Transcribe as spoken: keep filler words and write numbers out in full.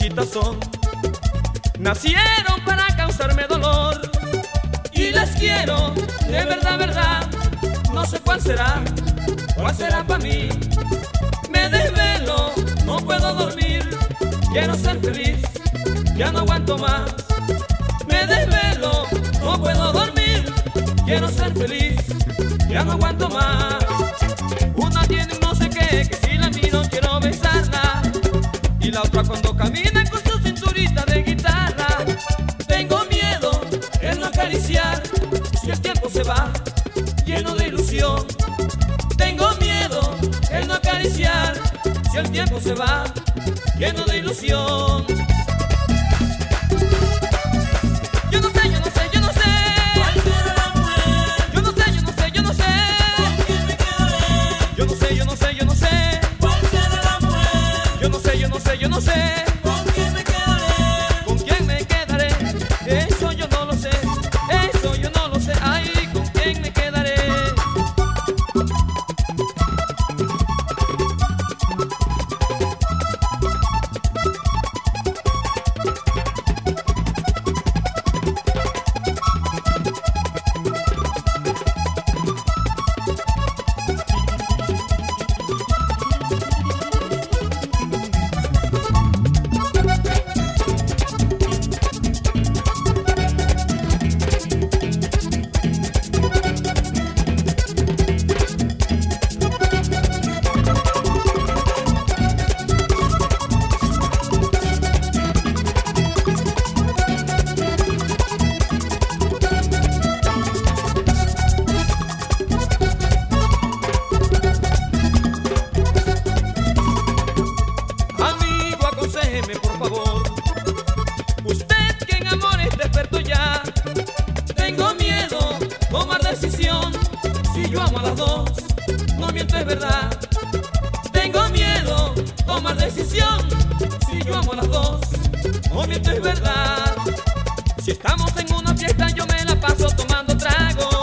muchachitas son, nacieron para causarme dolor. Y las quiero, de verdad, verdad, no sé cuál será, cuál será para mí. Me desvelo, no puedo dormir, quiero ser feliz, ya no aguanto más. Me desvelo, no puedo dormir, quiero ser feliz, ya no aguanto más. Una tiene un no sé qué, que si la miro quiero besarla, y la otra cuando camina con su cinturita de guitarra. Tengo miedo en no acariciar, si el tiempo se va lleno de ilusión. Tengo miedo en no acariciar, si el tiempo se va lleno de ilusión. Yo no sé, yo no sé, yo no sé ¿Cuál será la mujer? Yo no sé, yo no sé, yo no sé ¿Con quién me quedaré? Yo no sé, yo no sé, yo no sé ¿Cuál será la mujer? Yo no sé, yo no sé, yo no sé ¿Con quién me quedaré? ¿Con quién me quedaré? Eso yo no lo sé, eso yo no lo sé. Ay, ¿con quién me quedaré? Amigo, aconséjeme por favor, usted que en amor es experto ya. Tengo miedo tomar decisión, si yo amo a las dos, no miento, es verdad. Tengo miedo tomar decisión, si yo amo a las dos, no miento, es verdad. Si estamos en una fiesta yo me la paso tomando trago,